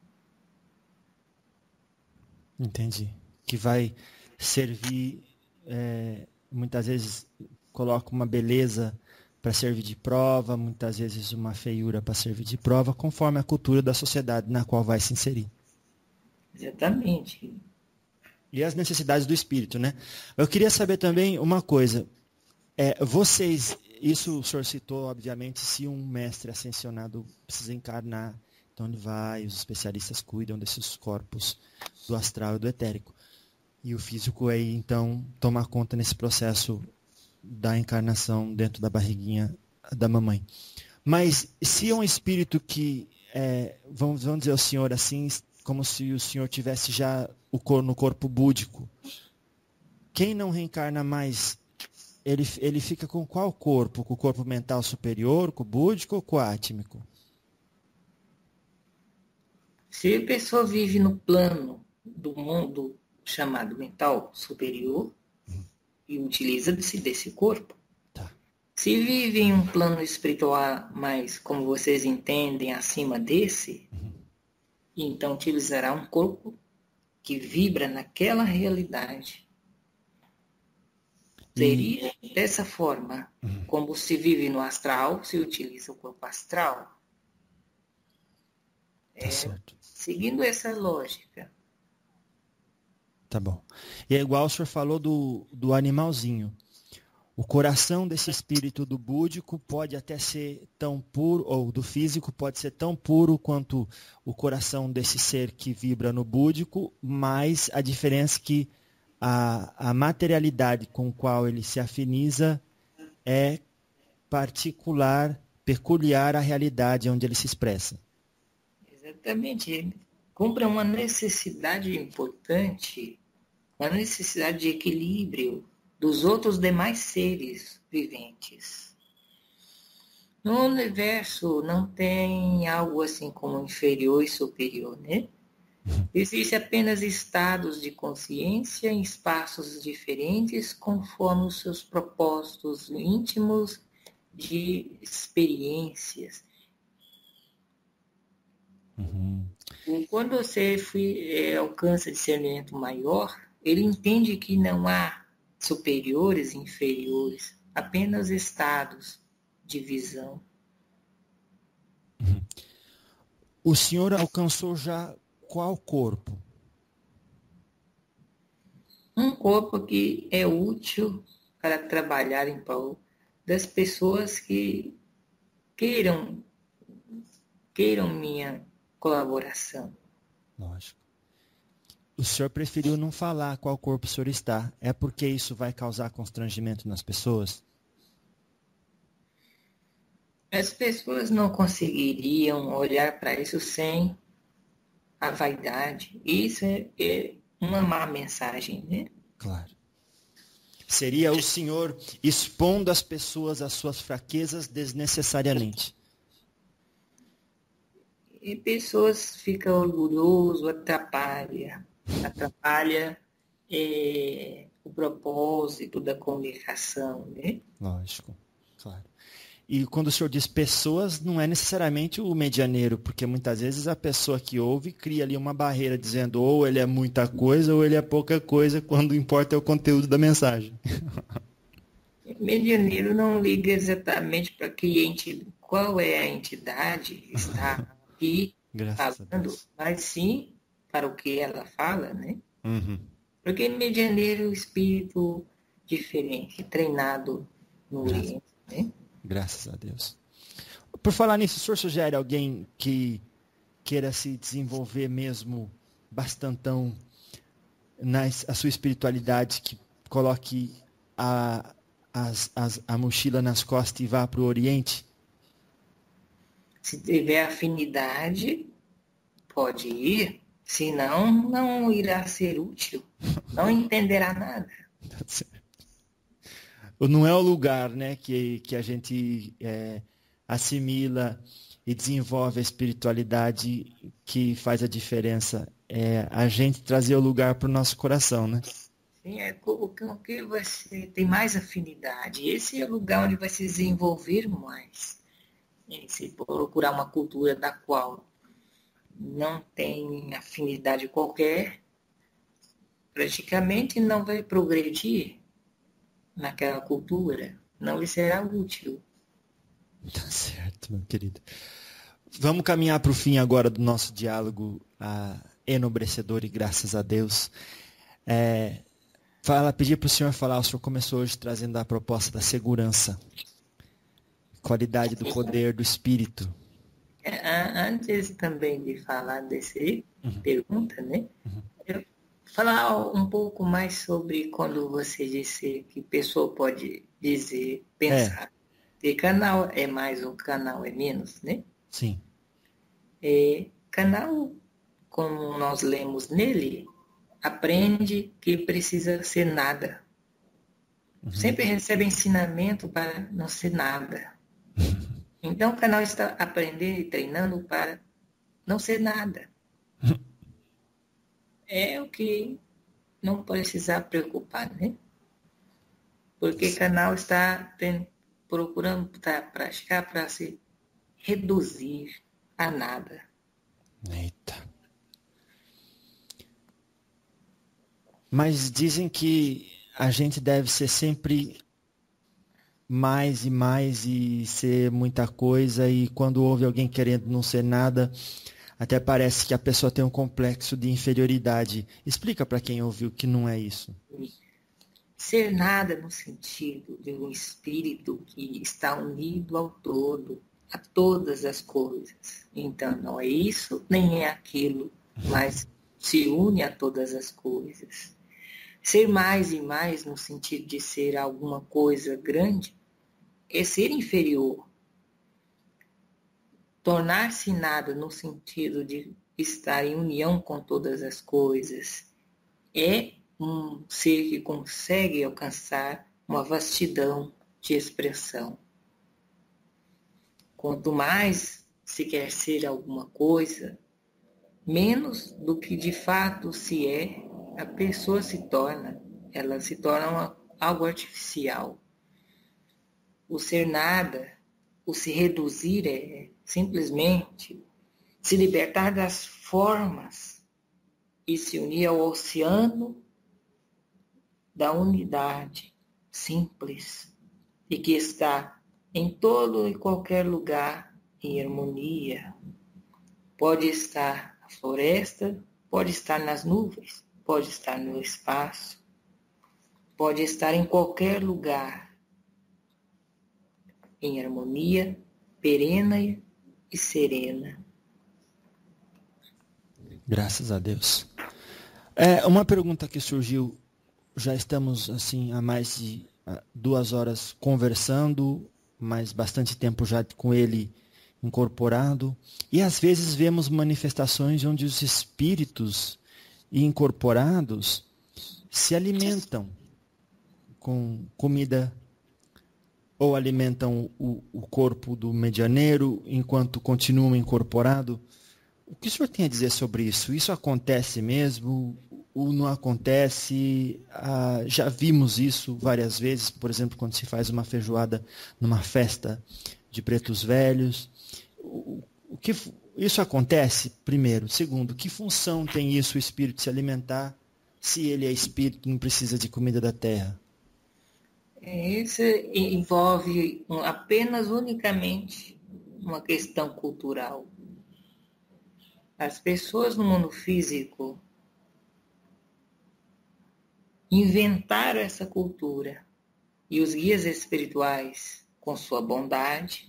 Entendi. Que vai servir, muitas vezes coloca uma beleza para servir de prova, muitas vezes uma feiura para servir de prova, conforme a cultura da sociedade na qual vai se inserir. Exatamente. E as necessidades do espírito, né? Eu queria saber também uma coisa. Vocês, isso o senhor citou, obviamente, se um mestre ascensionado precisa encarnar, então ele vai, os especialistas cuidam desses corpos do astral e do etérico. E o físico aí, então, toma conta nesse processo da encarnação dentro da barriguinha da mamãe. Mas se é um espírito que, vamos dizer o senhor assim, como se o senhor tivesse já no corpo búdico, quem não reencarna mais, ele fica com qual corpo? Com o corpo mental superior, com o búdico ou com o átmico? Se a pessoa vive no plano do mundo chamado mental superior e utiliza-se desse corpo, Tá. se vive em um plano espiritual mais, como vocês entendem, acima desse, então utilizará um corpo que vibra naquela realidade. Seria dessa forma, como se vive no astral, se utiliza o corpo astral. Tá certo. Seguindo essa lógica. Tá bom. E é igual o senhor falou do animalzinho. O coração desse espírito do búdico pode até ser tão puro, ou do físico pode ser tão puro quanto o coração desse ser que vibra no búdico, mas a diferença é que a materialidade com a qual ele se afiniza é particular, peculiar à realidade onde ele se expressa. Exatamente. Ele cumpre uma necessidade importante, uma necessidade de equilíbrio dos outros demais seres viventes. No universo não tem algo assim como inferior e superior, né? Existem apenas estados de consciência em espaços diferentes conforme os seus propósitos íntimos de experiências. E quando você alcança discernimento maior, ele entende que não há superiores e inferiores, apenas estados de visão. O senhor alcançou já qual corpo? Um corpo que é útil para trabalhar em prol das pessoas que queiram minha colaboração. Lógico. O senhor preferiu não falar qual corpo o senhor está. É porque isso vai causar constrangimento nas pessoas? As pessoas não conseguiriam olhar para isso sem a vaidade. Isso é uma má mensagem, né? Claro. Seria o senhor expondo as pessoas às suas fraquezas desnecessariamente. E pessoas ficam orgulhosas, atrapalha o propósito da comunicação, né? Lógico, claro. E quando o senhor diz pessoas, não é necessariamente o medianeiro, porque muitas vezes a pessoa que ouve cria ali uma barreira dizendo ou ele é muita coisa ou ele é pouca coisa, quando importa é o conteúdo da mensagem. O medianeiro não liga exatamente para qual é a entidade que está aqui falando, mas sim para o que ela fala, né? Uhum. Porque no medianeiro é um espírito diferente, treinado no Oriente, né? Graças a Deus. Por falar nisso, o senhor sugere alguém que queira se desenvolver mesmo bastantão a sua espiritualidade, que coloque a mochila nas costas e vá para o Oriente? Se tiver afinidade, pode ir, senão não irá ser útil, não entenderá nada. Não é o lugar, né, que a gente assimila e desenvolve a espiritualidade que faz a diferença. É a gente trazer o lugar para o nosso coração, né? Sim, é com que você tem mais afinidade. Esse é o lugar onde vai se desenvolver mais. E se procurar uma cultura da qual não tem afinidade qualquer, praticamente não vai progredir naquela cultura, não lhe será útil. Tá certo, meu querido. Vamos caminhar para o fim agora do nosso diálogo enobrecedor e graças a Deus. Pedir para o senhor falar, o senhor começou hoje trazendo a proposta da segurança, qualidade do poder do espírito. Antes também de falar desse pergunta, né? Eu falar um pouco mais sobre quando você disse que pessoa pode dizer, pensar que canal é mais ou canal é menos, né? Sim. Canal, como nós lemos nele, aprende que precisa ser nada. Sempre recebe ensinamento para não ser nada. Então o canal está aprendendo e treinando para não ser nada. É o que não precisar preocupar, né? Porque o canal está procurando praticar para se reduzir a nada. Eita. Mas dizem que a gente deve ser sempre mais e mais e ser muita coisa, e quando ouve alguém querendo não ser nada, até parece que a pessoa tem um complexo de inferioridade. Explica para quem ouviu que não é isso. Ser nada no sentido de um espírito que está unido ao todo, a todas as coisas. Então, não é isso, nem é aquilo, mas se une a todas as coisas. Ser mais e mais no sentido de ser alguma coisa grande é ser inferior. Tornar-se nada no sentido de estar em união com todas as coisas é um ser que consegue alcançar uma vastidão de expressão. Quanto mais se quer ser alguma coisa, menos do que de fato se é, a pessoa se torna. Ela se torna algo artificial. O ser nada, o se reduzir é simplesmente se libertar das formas e se unir ao oceano da unidade simples e que está em todo e qualquer lugar em harmonia. Pode estar na floresta, pode estar nas nuvens, pode estar no espaço, pode estar em qualquer lugar em harmonia, perene e serena. Graças a Deus. Uma pergunta que surgiu, já estamos assim há mais de 2 horas conversando, mas bastante tempo já com ele incorporado, e às vezes vemos manifestações onde os espíritos incorporados se alimentam com comida ou alimentam o corpo do medianeiro enquanto continuam incorporado. O que o senhor tem a dizer sobre isso? Isso acontece mesmo ou não acontece? Já vimos isso várias vezes, por exemplo, quando se faz uma feijoada numa festa de pretos velhos. Isso acontece, primeiro. Segundo, que função tem isso, o espírito se alimentar, se ele é espírito, não precisa de comida da terra? Isso envolve apenas, unicamente, uma questão cultural. As pessoas no mundo físico inventaram essa cultura. E os guias espirituais, com sua bondade,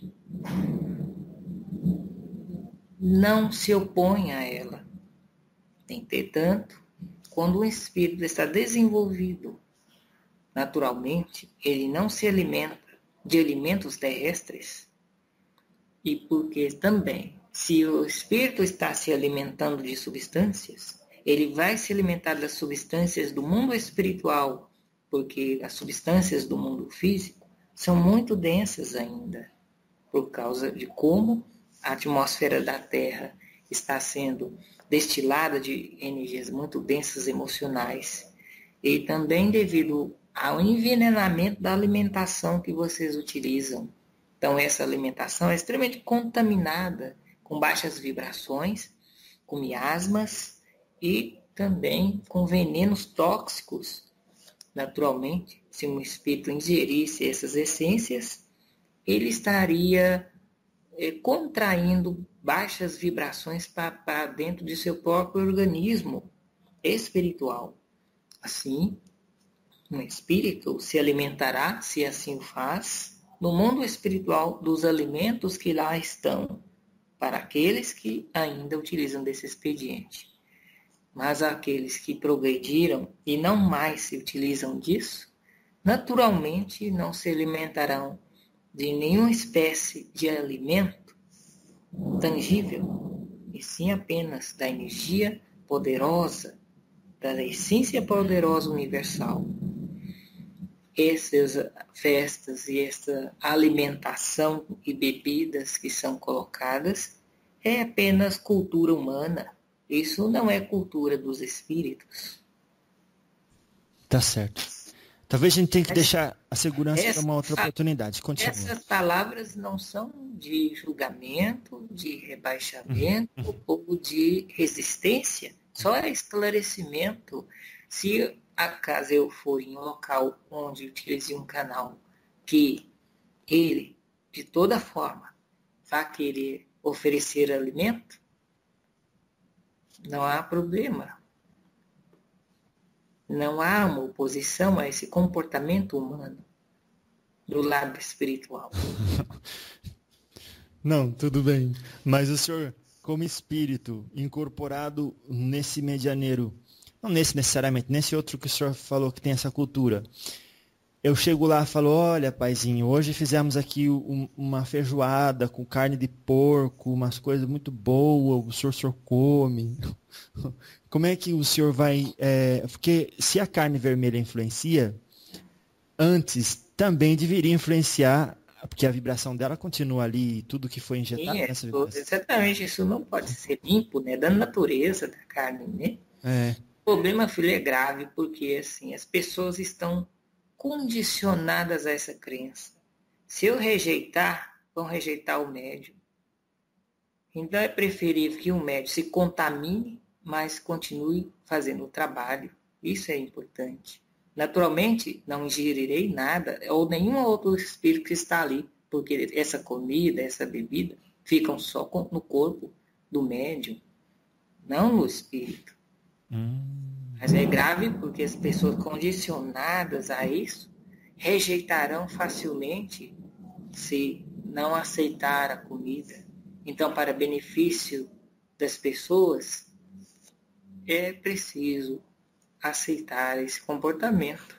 não se opõem a ela. Entretanto, quando o espírito está desenvolvido naturalmente, ele não se alimenta de alimentos terrestres. E porque também, se o espírito está se alimentando de substâncias, ele vai se alimentar das substâncias do mundo espiritual, porque as substâncias do mundo físico são muito densas ainda, por causa de como a atmosfera da Terra está sendo destilada de energias muito densas emocionais. E também devido ao envenenamento da alimentação que vocês utilizam. Então, essa alimentação é extremamente contaminada, com baixas vibrações, com miasmas e também com venenos tóxicos. Naturalmente, se um espírito ingerisse essas essências, ele estaria contraindo baixas vibrações para dentro de seu próprio organismo espiritual. Assim, um espírito se alimentará, se assim o faz, no mundo espiritual dos alimentos que lá estão, para aqueles que ainda utilizam desse expediente. Mas aqueles que progrediram e não mais se utilizam disso, naturalmente não se alimentarão de nenhuma espécie de alimento tangível, e sim apenas da energia poderosa, da essência poderosa universal. Essas festas e essa alimentação e bebidas que são colocadas é apenas cultura humana. Isso não é cultura dos espíritos. Tá certo. Talvez a gente tenha que deixar a segurança para uma outra oportunidade. Continua. Essas palavras não são de julgamento, de rebaixamento ou de resistência. Só é esclarecimento. Se acaso eu for em um local onde utilize um canal que ele, de toda forma, vai querer oferecer alimento, não há problema. Não há uma oposição a esse comportamento humano do lado espiritual. Não, tudo bem. Mas o senhor, como espírito incorporado nesse medianeiro, não nesse necessariamente, nesse outro que o senhor falou que tem essa cultura, eu chego lá e falo, olha, paizinho, hoje fizemos aqui uma feijoada com carne de porco, umas coisas muito boas, o senhor come. Como é que o senhor vai... porque se a carne vermelha influencia, antes também deveria influenciar, porque a vibração dela continua ali, tudo que foi injetado nessa vibração. Exatamente, isso não pode ser limpo, né? Da natureza da carne, né? O problema, filho, é grave, porque assim, as pessoas estão condicionadas a essa crença. Se eu rejeitar, vão rejeitar o médium. Então é preferível que o médium se contamine, mas continue fazendo o trabalho. Isso é importante. Naturalmente, não ingerirei nada, ou nenhum outro espírito que está ali, porque essa comida, essa bebida, ficam só no corpo do médium, não no espírito. Mas é grave porque as pessoas condicionadas a isso rejeitarão facilmente se não aceitar a comida. Então, para benefício das pessoas, é preciso aceitar esse comportamento.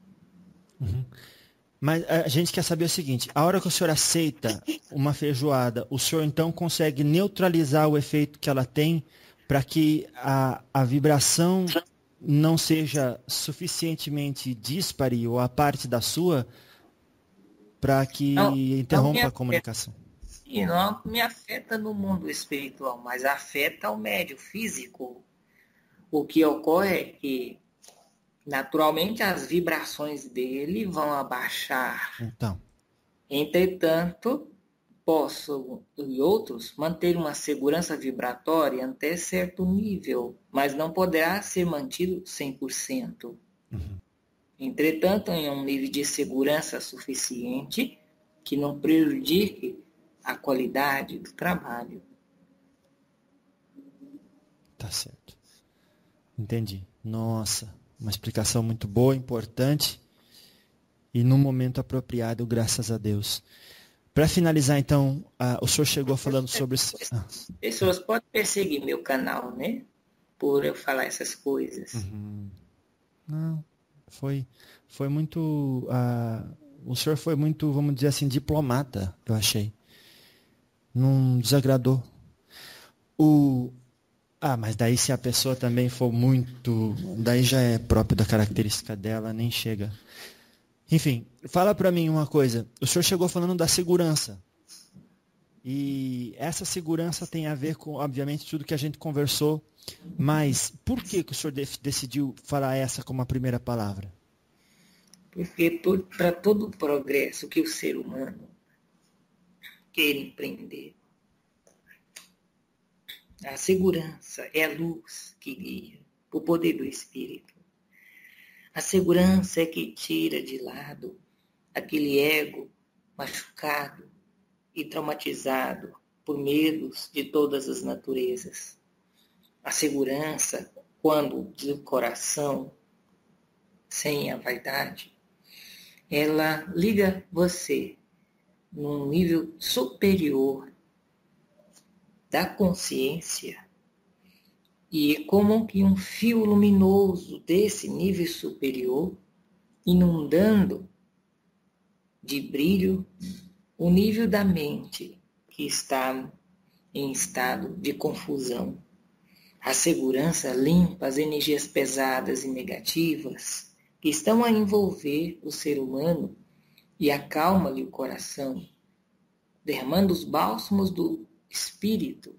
Mas a gente quer saber o seguinte, a hora que o senhor aceita uma feijoada, o senhor então consegue neutralizar o efeito que ela tem para que a vibração não seja suficientemente díspare ou a parte da sua para que interrompa a comunicação? Sim, não me afeta no mundo espiritual, mas afeta o médio físico. O que ocorre é que, naturalmente, as vibrações dele vão abaixar. Então. Entretanto, posso e outros manter uma segurança vibratória até certo nível, mas não poderá ser mantido 100%. Entretanto, em um nível de segurança suficiente que não prejudique a qualidade do trabalho. Tá certo. Entendi. Nossa, Uma explicação muito boa, importante e no momento apropriado, graças a Deus. Para finalizar, então, o senhor chegou falando sobre... Pessoas podem perseguir meu canal, né? Por eu falar essas coisas. Uhum. Não, foi muito... o senhor foi muito, vamos dizer assim, diplomata, eu achei. Não desagradou. Mas daí se a pessoa também for muito... Daí já é próprio da característica dela, nem chega. Enfim, fala para mim uma coisa. O senhor chegou falando da segurança. E essa segurança tem a ver com, obviamente, tudo que a gente conversou. Mas por que o senhor decidiu falar essa como a primeira palavra? Porque para todo o progresso que o ser humano quer empreender, a segurança é a luz que guia, o poder do Espírito. A segurança é que tira de lado aquele ego machucado e traumatizado por medos de todas as naturezas. A segurança, quando do coração, sem a vaidade, ela liga você num nível superior da consciência e é como que um fio luminoso desse nível superior inundando de brilho o nível da mente que está em estado de confusão. A segurança limpa as energias pesadas e negativas que estão a envolver o ser humano e acalma-lhe o coração, derramando os bálsamos do espírito.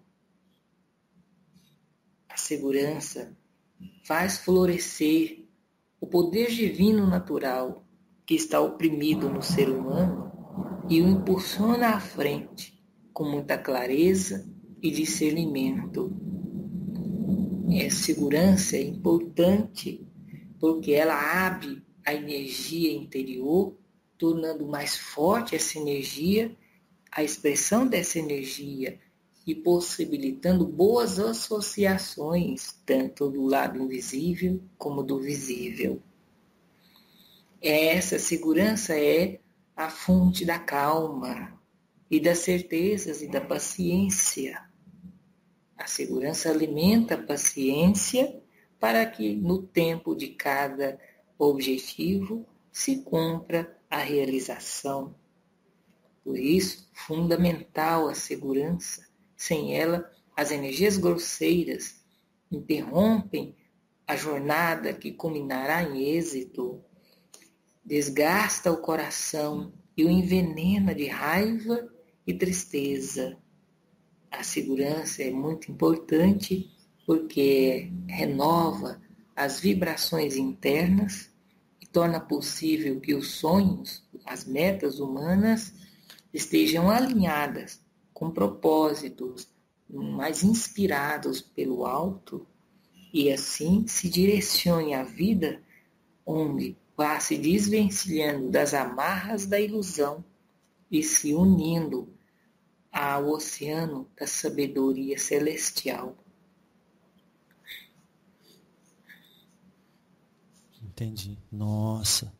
A segurança faz florescer o poder divino natural que está oprimido no ser humano e o impulsiona à frente com muita clareza e discernimento. A segurança é importante porque ela abre a energia interior, tornando mais forte essa energia, a expressão dessa energia e possibilitando boas associações, tanto do lado invisível como do visível. Essa segurança é a fonte da calma e das certezas e da paciência. A segurança alimenta a paciência para que no tempo de cada objetivo se cumpra a realização. Por isso, fundamental a segurança. Sem ela, as energias grosseiras interrompem a jornada que culminará em êxito, desgasta o coração e o envenena de raiva e tristeza. A segurança é muito importante porque renova as vibrações internas e torna possível que os sonhos, as metas humanas estejam alinhadas com propósitos mais inspirados pelo alto e assim se direcione a vida onde vá se desvencilhando das amarras da ilusão e se unindo ao oceano da sabedoria celestial. Entendi. Nossa.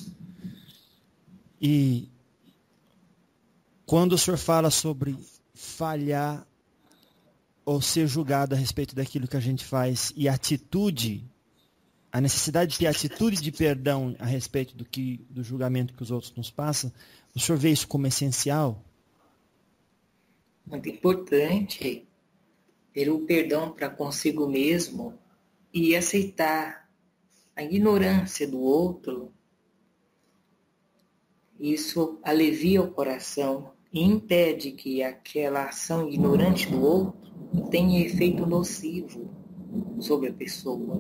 E quando o senhor fala sobre falhar ou ser julgado a respeito daquilo que a gente faz e atitude, a necessidade de ter atitude de perdão a respeito do julgamento que os outros nos passam, o senhor vê isso como essencial? Muito importante ter o perdão para consigo mesmo e aceitar a ignorância do outro. Isso alivia o coração e impede que aquela ação ignorante do outro tenha efeito nocivo sobre a pessoa.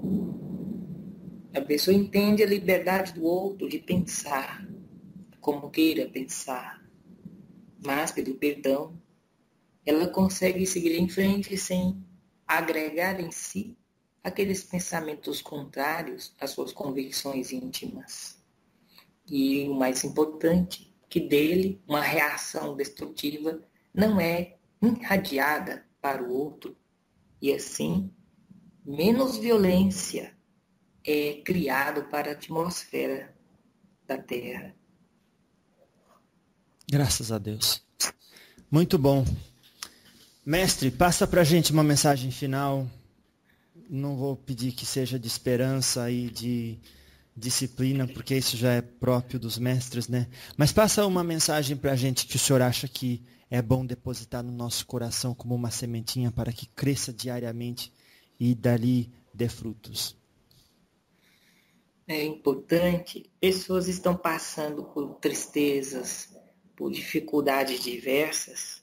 A pessoa entende a liberdade do outro de pensar como queira pensar, mas pelo perdão ela consegue seguir em frente sem agregar em si aqueles pensamentos contrários às suas convicções íntimas. E o mais importante, que dele uma reação destrutiva não é irradiada para o outro, e assim, menos violência é criado para a atmosfera da Terra. Graças a Deus. Muito bom. Mestre, passa para a gente uma mensagem final. Não vou pedir que seja de esperança e de disciplina, porque isso já é próprio dos mestres, né? Mas passa uma mensagem para a gente que o senhor acha que é bom depositar no nosso coração como uma sementinha para que cresça diariamente e dali dê frutos. É importante, pessoas estão passando por tristezas, por dificuldades diversas.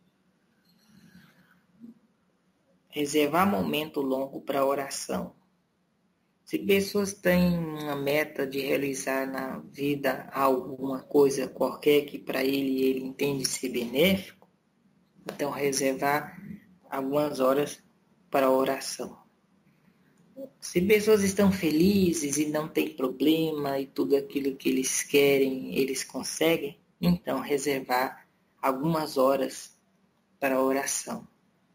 Reservar momento longo para oração. Se pessoas têm uma meta de realizar na vida alguma coisa qualquer que para ele entende ser benéfico, então reservar algumas horas para a oração. Se pessoas estão felizes e não tem problema e tudo aquilo que eles querem, eles conseguem, então reservar algumas horas para a oração.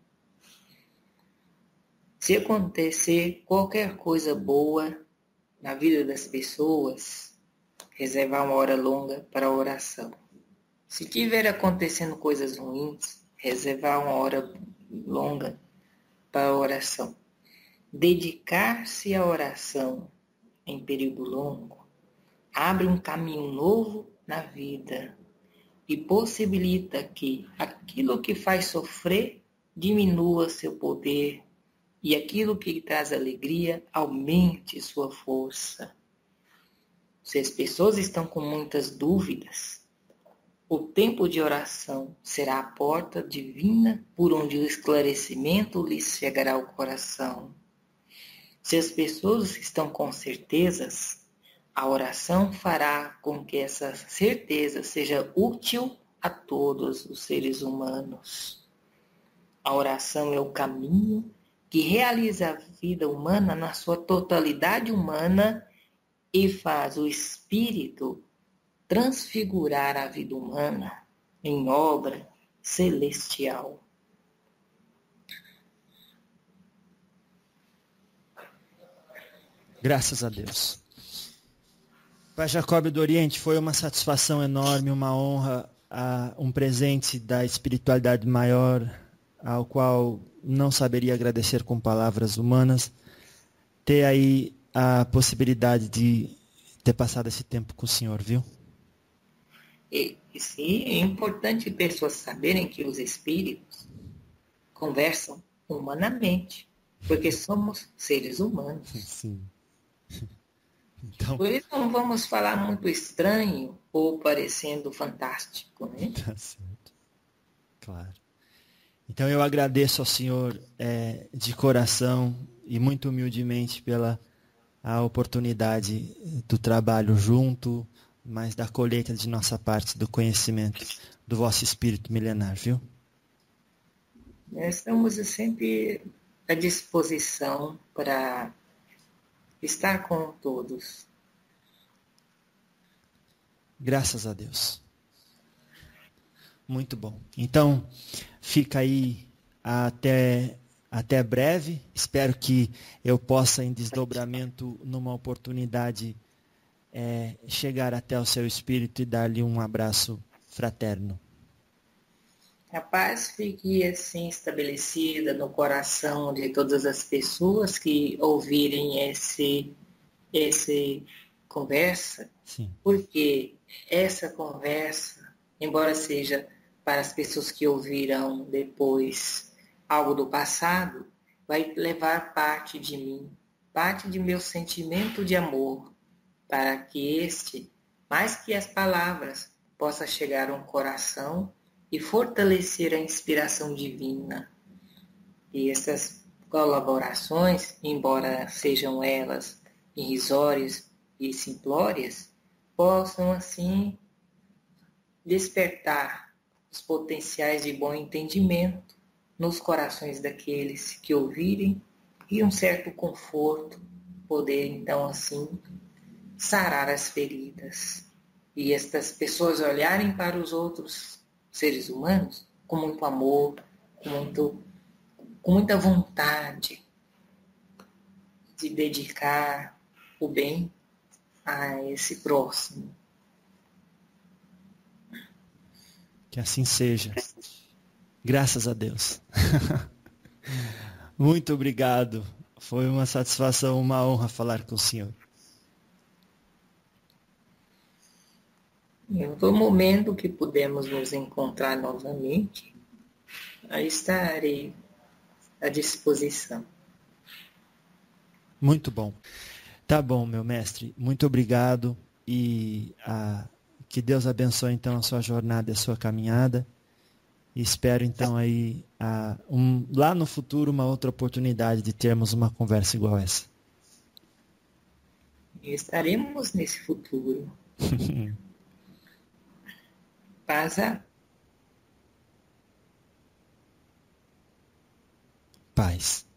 Se acontecer qualquer coisa boa na vida das pessoas, reservar uma hora longa para a oração. Se tiver acontecendo coisas ruins, reservar uma hora longa para a oração. Dedicar-se à oração em período longo abre um caminho novo na vida e possibilita que aquilo que faz sofrer diminua seu poder e aquilo que lhe traz alegria aumente sua força. Se as pessoas estão com muitas dúvidas, o tempo de oração será a porta divina por onde o esclarecimento lhes chegará ao coração. Se as pessoas estão com certezas, a oração fará com que essa certeza seja útil a todos os seres humanos. A oração é o caminho que realiza a vida humana na sua totalidade humana e faz o espírito transfigurar a vida humana em obra celestial. Graças a Deus. Pai Jacob do Oriente, foi uma satisfação enorme, uma honra, um presente da espiritualidade maior, ao qual não saberia agradecer com palavras humanas, ter aí a possibilidade de ter passado esse tempo com o senhor, viu? E sim, é importante pessoas saberem que os espíritos conversam humanamente, porque somos seres humanos. Sim. Então, por isso não vamos falar muito estranho ou parecendo fantástico, né? Tá certo. Claro. Então eu agradeço ao senhor de coração e muito humildemente pela a oportunidade do trabalho junto, mas da colheita de nossa parte do conhecimento do vosso espírito milenar, viu? Nós estamos sempre à disposição para estar com todos. Graças a Deus. Muito bom. Então, fica aí até breve. Espero que eu possa, em desdobramento, numa oportunidade, chegar até o seu espírito e dar-lhe um abraço fraterno. A paz fique assim estabelecida no coração de todas as pessoas que ouvirem esse conversa. Sim. Porque essa conversa, embora seja para as pessoas que ouvirão depois algo do passado, vai levar parte de mim, parte de meu sentimento de amor, para que este, mais que as palavras, possa chegar a um coração e fortalecer a inspiração divina. E essas colaborações, embora sejam elas irrisórias e simplórias, possam assim despertar os potenciais de bom entendimento nos corações daqueles que ouvirem e um certo conforto, poder então assim sarar as feridas. E estas pessoas olharem para os outros seres humanos com muito amor, com muita vontade de dedicar o bem a esse próximo. Que assim seja. Graças a Deus. Muito obrigado. Foi uma satisfação, uma honra falar com o senhor. No momento que pudermos nos encontrar novamente, eu estarei à disposição. Muito bom. Tá bom, meu mestre. Muito obrigado e que Deus abençoe então a sua jornada e a sua caminhada. E espero então aí lá no futuro uma outra oportunidade de termos uma conversa igual essa. Estaremos nesse futuro. Paz. Paz.